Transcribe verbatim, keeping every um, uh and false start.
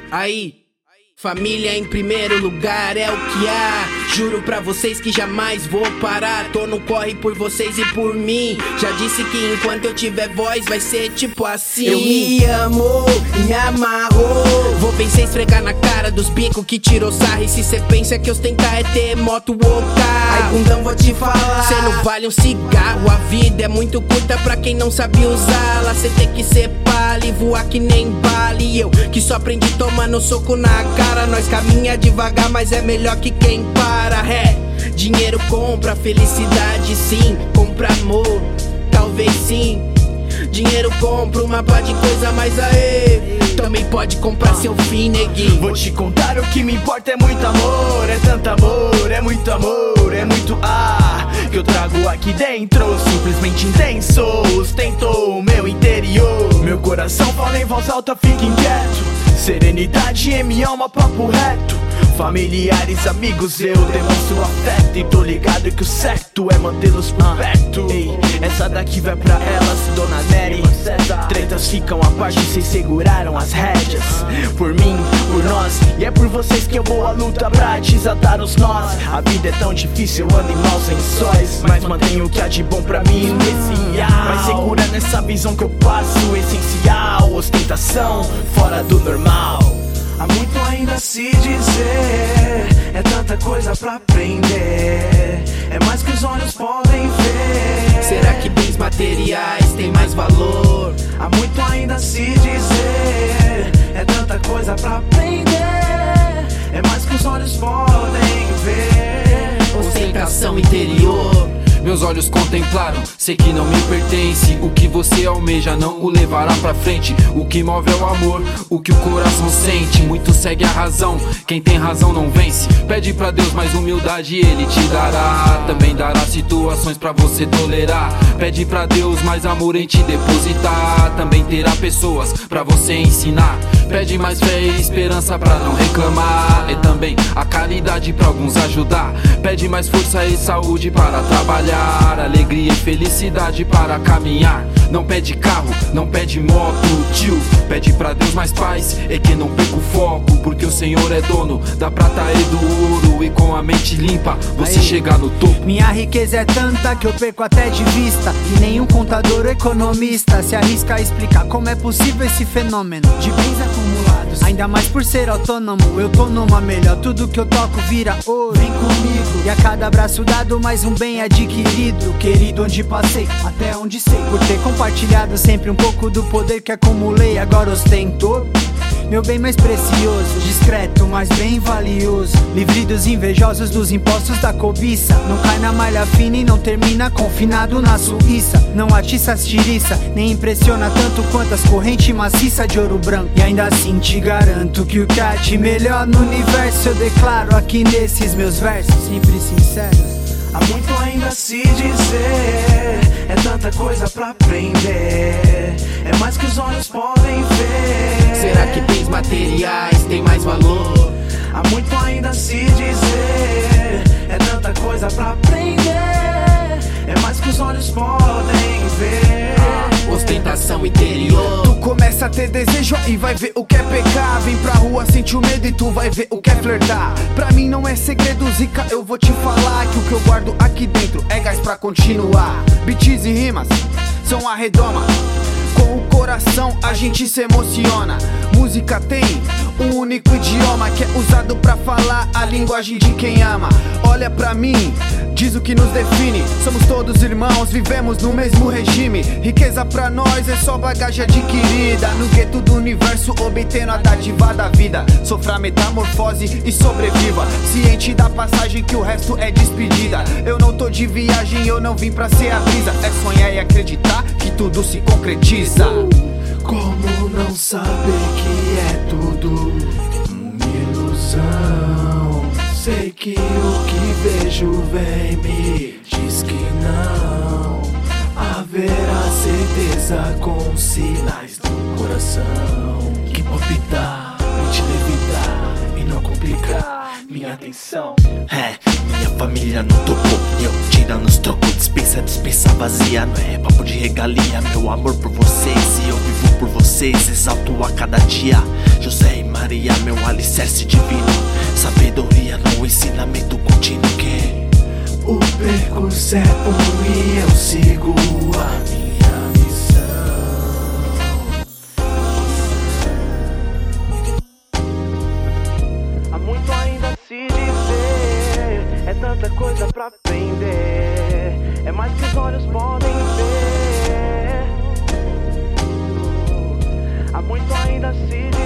Aí, família em primeiro lugar é o que há. Juro pra vocês que jamais vou parar. Tô no corre por vocês e por mim. Já disse que enquanto eu tiver voz vai ser tipo assim. Eu me amo e me amarro. Vou vencer, esfregar na cara dos bicos que tirou sarro. E se cê pensa que ostentar é ter moto ou carro, ai bundão, vou te falar, cê não vale um cigarro. A vida é muito curta pra quem não sabe usá-la. Cê tem que ser pala e voar que nem bala. E eu que só aprendi tomando soco na cara. Nós caminha devagar, mas é melhor que quem para. É, dinheiro compra felicidade, sim. Compra amor, talvez sim. Dinheiro compra uma pá de coisa, mas aê, também pode comprar seu fim, neguinho. Vou te contar, o que me importa é muito amor. É tanto amor, é muito amor, é muito ar que eu trago aqui dentro, simplesmente intenso. Ostentou o meu interior. Meu coração fala em voz alta, fica inquieto. Serenidade em minha alma, papo reto. Familiares, amigos, eu demonstro afeto. E tô ligado que o certo é mantê-los por perto. Ei, essa daqui vai pra elas, Dona Nery. Tretas ficam à parte, vocês seguraram as rédeas. Por mim, por nós, e é por vocês que eu vou à luta pra desatar os nós. A vida é tão difícil, eu ando em maus lençóis, mas mantenho o que há de bom pra mim, especial. Vai segura nessa visão que eu passo, essencial. Ostentação, fora do normal. Há muito ainda a se dizer, é tanta coisa pra aprender, é mais que os olhos podem ver. Será que bens materiais têm mais valor? Há muito ainda a se dizer, é tanta coisa pra aprender, é mais que os olhos podem ver. Ostentação interior. Meus olhos contemplaram, sei que não me pertence. O que você almeja não o levará pra frente. O que move é o amor, o que o coração sente. Muito segue a razão, quem tem razão não vence. Pede pra Deus mais humildade e Ele te dará. Também dará situações pra você tolerar. Pede pra Deus mais amor em te depositar. Também terá pessoas pra você ensinar. Pede mais fé e esperança pra não reclamar. E também a caridade pra alguns ajudar. Pede mais força e saúde para trabalhar. Alegria e felicidade para caminhar. Não pede carro, não pede moto, tio. Pede pra Deus mais paz e que não perca o foco. Porque o Senhor é dono da prata e do ouro. E com a mente limpa você chegar no topo. Minha riqueza é tanta que eu perco até de vista. E nenhum contador ou economista se arrisca a explicar como é possível esse fenômeno de bens acumulados. Ainda mais por ser autônomo, eu tô numa melhor. Tudo que eu toco vira ouro. Vem comigo. E a cada abraço dado mais um bem adquirido. Querido, onde passei, até onde sei. Por ter compartilhado sempre um pouco do poder que acumulei. Agora ostento meu bem mais precioso, discreto, mas bem valioso. Livre dos invejosos, dos impostos da cobiça. Não cai na malha fina e não termina confinado na Suíça. Não atiça as tiriça, nem impressiona tanto quanto as correntes maciça de ouro branco. E ainda assim te garanto que o que há de melhor no universo eu declaro aqui nesses meus versos, sempre sinceros. Há muito ainda a se dizer, é tanta coisa pra aprender, é mais que os olhos podem ver. Será que bens materiais têm mais valor? Há muito ainda a se dizer, é tanta coisa pra aprender, é mais que os olhos podem ver. Ostentação interior. Tu começa a ter desejo e vai ver o que é pecar. Vem pra rua, sente o medo e tu vai ver o que é flertar. Pra mim não é segredo, zica, eu vou te falar que o que eu guardo aqui dentro é gás pra continuar. Beats e rimas são a redoma. Com o coração a gente se emociona. Música tem um único idioma que é usado pra falar a linguagem de quem ama. Olha pra mim, diz o que nos define. Somos todos irmãos, vivemos no mesmo regime. Riqueza pra nós é só bagagem adquirida. No gueto do universo, obtendo a dádiva da vida. Sofra a metamorfose e sobreviva, ciente da passagem que o resto é despedida. Eu não tô de viagem, eu não vim pra ser a brisa. É sonhar e acreditar que tudo se concretiza. Como não saber que é tudo uma ilusão? Sei que o que vejo vem me diz que não. Haverá certeza com sinais do coração que palpitar, mente levitar e não complicar. minha atenção. É, minha família não tocou, eu tirando os trocos, dispensa, dispensa vazia. Não é papo de regalia, meu amor por vocês, e eu vivo por vocês, exalto a cada dia. José e Maria, meu alicerce divino, sabedoria no ensinamento contínuo que o percurso é um e eu sigo a minha missão. Há muito ainda a se dizer, é tanta coisa pra aprender, é mais que os olhos podem ver. Há muito ainda a se dizer,